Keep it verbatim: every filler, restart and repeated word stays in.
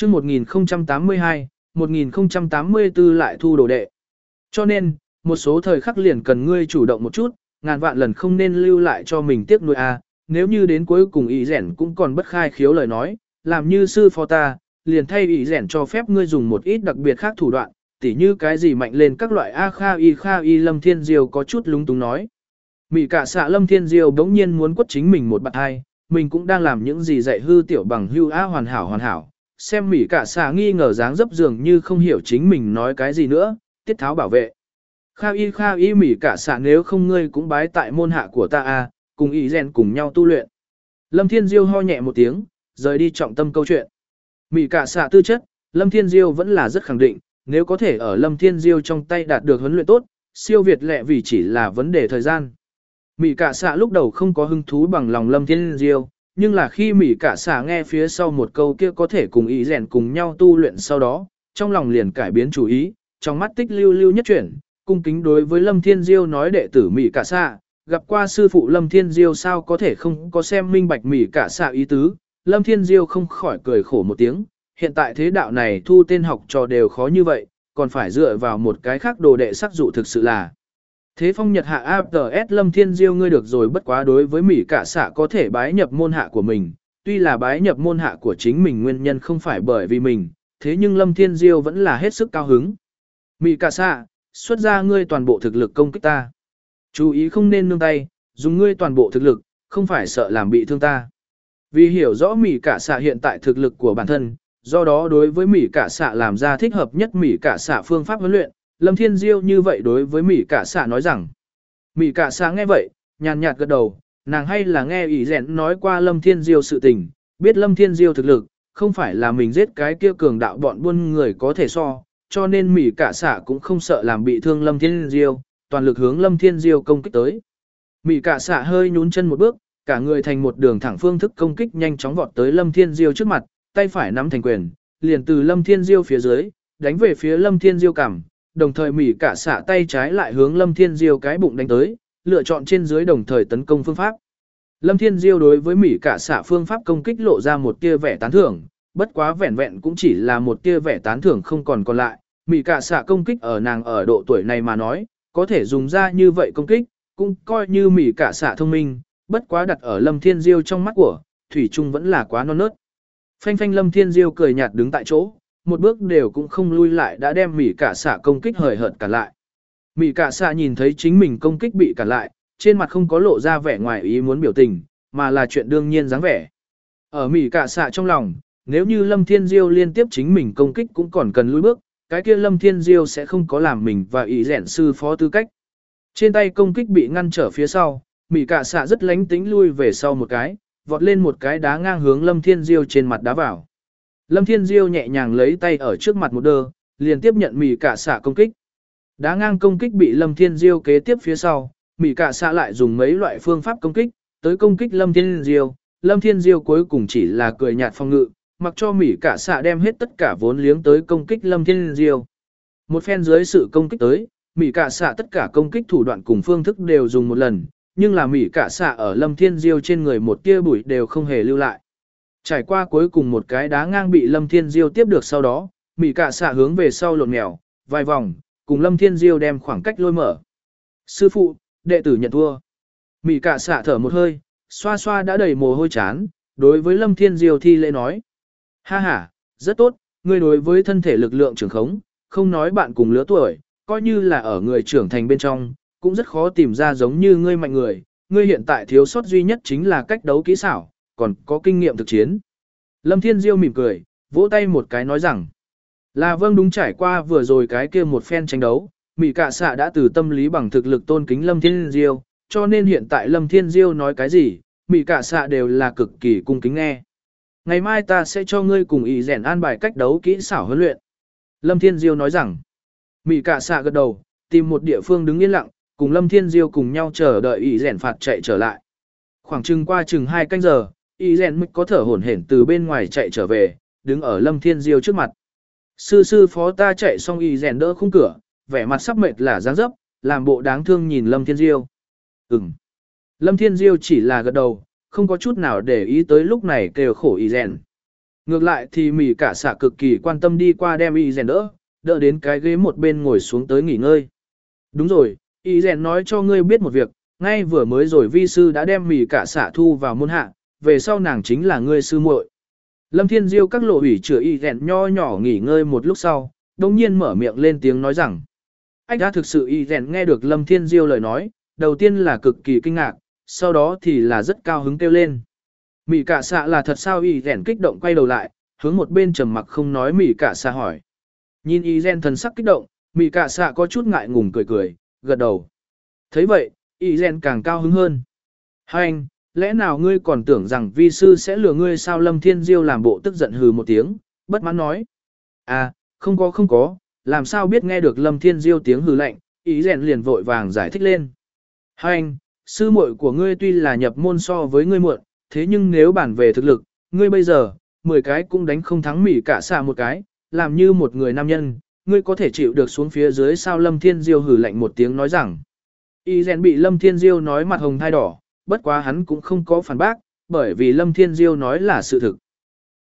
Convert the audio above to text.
chương một nghìn không trăm tám mươi hai, một nghìn không trăm tám mươi tư lại thu đồ đệ. Cho nên, một số thời khắc liền cần ngươi chủ động một chút, ngàn vạn lần không nên lưu lại cho mình tiếc nuối a. Nếu như đến cuối cùng ý rèn cũng còn bất khai khiếu lời nói, làm như sư phó ta, liền thay ý rèn cho phép ngươi dùng một ít đặc biệt khác thủ đoạn, tỉ như cái gì mạnh lên các loại a kha y kha y. Lâm Thiên Diêu có chút lúng túng nói. Mị cả xạ Lâm Thiên Diêu bỗng nhiên muốn quất chính mình một bạn hai, mình cũng đang làm những gì dạy hư tiểu bằng hưu a hoàn hảo hoàn hảo. Xem mỉ cả xạ nghi ngờ dáng dấp dường như không hiểu chính mình nói cái gì nữa, tiết tháo bảo vệ. Kha y kha y mỉ cả xạ nếu không ngươi cũng bái tại môn hạ của ta a, cùng ý rèn cùng nhau tu luyện. Lâm Thiên Diêu ho nhẹ một tiếng, rời đi trọng tâm câu chuyện. Mỉ cả xạ tư chất, Lâm Thiên Diêu vẫn là rất khẳng định, nếu có thể ở Lâm Thiên Diêu trong tay đạt được huấn luyện tốt, siêu việt lẹ vì chỉ là vấn đề thời gian. Mỉ cả xạ lúc đầu không có hứng thú bằng lòng Lâm Thiên Diêu, nhưng là khi mỉ cả xạ nghe phía sau một câu kia có thể cùng ý rèn cùng nhau tu luyện sau đó, trong lòng liền cải biến chủ ý, trong mắt tích lưu lưu nhất chuyển, cung kính đối với Lâm Thiên Diêu nói đệ tử mỉ cả xạ, gặp qua sư phụ Lâm Thiên Diêu sao có thể không có xem minh bạch mỉ cả xạ ý tứ. Lâm Thiên Diêu không khỏi cười khổ một tiếng, hiện tại thế đạo này thu tên học trò đều khó như vậy, còn phải dựa vào một cái khác đồ đệ sắc dụ thực sự là. Thế phong nhật hạ a tê ét Lâm Thiên Diêu ngươi được rồi, bất quá đối với mỉ cả xạ có thể bái nhập môn hạ của mình, tuy là bái nhập môn hạ của chính mình nguyên nhân không phải bởi vì mình, thế nhưng Lâm Thiên Diêu vẫn là hết sức cao hứng. Mỉ cả xạ, xuất ra ngươi toàn bộ thực lực công kích ta. Chú ý không nên nương tay, dùng ngươi toàn bộ thực lực, không phải sợ làm bị thương ta. Vì hiểu rõ mỉ cả xạ hiện tại thực lực của bản thân, do đó đối với mỉ cả xạ làm ra thích hợp nhất mỉ cả xạ phương pháp huấn luyện, Lâm Thiên Diêu như vậy đối với mỉ cả xạ nói rằng. Mỉ cả xạ nghe vậy, nhàn nhạt gật đầu, nàng hay là nghe ý rèn nói qua Lâm Thiên Diêu sự tình, biết Lâm Thiên Diêu thực lực, không phải là mình giết cái kia cường đạo bọn buôn người có thể so, cho nên mỉ cả xạ cũng không sợ làm bị thương Lâm Thiên Diêu, toàn lực hướng Lâm Thiên Diêu công kích tới. Mỉ cả xạ hơi nhún chân một bước, cả người thành một đường thẳng phương thức công kích nhanh chóng vọt tới Lâm Thiên Diêu trước mặt, tay phải nắm thành quyền, liền từ Lâm Thiên Diêu phía dưới, đánh về phía Lâm Thiên Diêu cằm, đồng thời mỉ cả xạ tay trái lại hướng Lâm Thiên Diêu cái bụng đánh tới, lựa chọn trên dưới đồng thời tấn công phương pháp. Lâm Thiên Diêu đối với mỉ cả xạ phương pháp công kích lộ ra một tia vẻ tán thưởng, bất quá vẻn vẹn cũng chỉ là một tia vẻ tán thưởng không còn còn lại, mỉ cả xạ công kích ở nàng ở độ tuổi này mà nói, có thể dùng ra như vậy công kích, cũng coi như mỉ cả xạ thông minh, bất quá đặt ở Lâm Thiên Diêu trong mắt của, thủy chung vẫn là quá non nớt. Phanh phanh Lâm Thiên Diêu cười nhạt đứng tại chỗ, một bước đều cũng không lui lại đã đem mỉ cả xạ công kích hời hợt cả lại. Mỉ cả xạ nhìn thấy chính mình công kích bị cản lại, trên mặt không có lộ ra vẻ ngoài ý muốn biểu tình, mà là chuyện đương nhiên dáng vẻ. Ở mỉ cả xạ trong lòng, nếu như Lâm Thiên Diêu liên tiếp chính mình công kích cũng còn cần lùi bước, cái kia Lâm Thiên Diêu sẽ không có làm mình và ý rèn sư phó tư cách. Trên tay công kích bị ngăn trở phía sau, mỉ cả xạ rất lánh tính lui về sau một cái, vọt lên một cái đá ngang hướng Lâm Thiên Diêu trên mặt đá vào. Lâm Thiên Diêu nhẹ nhàng lấy tay ở trước mặt một đơ, liền tiếp nhận mỉ cả xạ công kích. Đá ngang công kích bị Lâm Thiên Diêu kế tiếp phía sau, mỉ cả xạ lại dùng mấy loại phương pháp công kích, tới công kích Lâm Thiên Diêu. Lâm Thiên Diêu cuối cùng chỉ là cười nhạt phòng ngự, mặc cho mỉ cả xạ đem hết tất cả vốn liếng tới công kích Lâm Thiên Diêu. Một phen dưới sự công kích tới, mỉ cả xạ tất cả công kích thủ đoạn cùng phương thức đều dùng một lần, nhưng là mỉ cả xạ ở Lâm Thiên Diêu trên người một tia bụi đều không hề lưu lại. Trải qua cuối cùng một cái đá ngang bị Lâm Thiên Diêu tiếp được sau đó, mỉ cả xạ hướng về sau lộn mèo, vài vòng, cùng Lâm Thiên Diêu đem khoảng cách lôi mở. Sư phụ, đệ tử nhận thua. Mỉ cả xạ thở một hơi, xoa xoa đã đầy mồ hôi chán, đối với Lâm Thiên Diêu thi lễ nói. Ha ha, rất tốt, ngươi đối với thân thể lực lượng trưởng khống, không nói bạn cùng lứa tuổi, coi như là ở người trưởng thành bên trong, cũng rất khó tìm ra giống như ngươi mạnh người, ngươi hiện tại thiếu sót duy nhất chính là cách đấu kỹ xảo, còn có kinh nghiệm thực chiến. Lâm Thiên Diêu mỉm cười, vỗ tay một cái nói rằng, là vâng đúng trải qua vừa rồi cái kia một phen tranh đấu, mỉ cả xạ đã từ tâm lý bằng thực lực tôn kính Lâm Thiên Diêu, cho nên hiện tại Lâm Thiên Diêu nói cái gì, mỉ cả xạ đều là cực kỳ cung kính nghe. Ngày mai ta sẽ cho ngươi cùng ý rèn an bài cách đấu kỹ xảo huấn luyện. Lâm Thiên Diêu nói rằng, mỉ cả xạ gật đầu, tìm một địa phương đứng yên lặng, cùng Lâm Thiên Diêu cùng nhau chờ đợi ý rèn phạt chạy trở lại. Khoảng chừng qua chừng hai canh giờ, ý rèn mới có thở hổn hển từ bên ngoài chạy trở về, đứng ở Lâm Thiên Diêu trước mặt. Sư sư phó ta chạy xong ý rèn đỡ khung cửa, vẻ mặt sắp mệt là dáng dấp, làm bộ đáng thương nhìn Lâm Thiên Diêu. Ừm. Lâm Thiên Diêu chỉ là gật đầu, không có chút nào để ý tới lúc này kêu khổ ý rèn. Ngược lại thì mỉ cả xạ cực kỳ quan tâm đi qua đem y rèn đỡ, đỡ đến cái ghế một bên ngồi xuống tới nghỉ ngơi. Đúng rồi, y rèn nói cho ngươi biết một việc, ngay vừa mới rồi vi sư đã đem mỉ cả xạ thu vào môn hạ, về sau nàng chính là ngươi sư muội. Lâm Thiên Diêu các lộ ủy chữa y rèn nho nhỏ nghỉ ngơi một lúc sau, đồng nhiên mở miệng lên tiếng nói rằng. Anh đã thực sự y rèn nghe được Lâm Thiên Diêu lời nói, đầu tiên là cực kỳ kinh ngạc, sau đó thì là rất cao hứng kêu lên. Mỉ cả xạ là thật sao? Y rèn kích động quay đầu lại, hướng một bên trầm mặc không nói mỉ cả xạ hỏi. Nhìn y rèn thần sắc kích động, mỉ cả xạ có chút ngại ngùng cười cười, gật đầu. Thấy vậy, y rèn càng cao hứng hơn. Hai anh, lẽ nào ngươi còn tưởng rằng vi sư sẽ lừa ngươi sao? Lâm Thiên Diêu làm bộ tức giận hừ một tiếng, bất mãn nói. À, không có không có, làm sao biết? Nghe được Lâm Thiên Diêu tiếng hừ lạnh, y rèn liền vội vàng giải thích lên. Hai anh, sư muội của ngươi tuy là nhập môn so với ngươi muộn, thế nhưng nếu bản về thực lực, ngươi bây giờ, mười cái cũng đánh không thắng mỉ cả xạ một cái, làm như một người nam nhân, ngươi có thể chịu được xuống phía dưới sao? Lâm Thiên Diêu hử lạnh một tiếng nói rằng. Y rèn bị Lâm Thiên Diêu nói mặt hồng thai đỏ, bất quá hắn cũng không có phản bác, bởi vì Lâm Thiên Diêu nói là sự thực.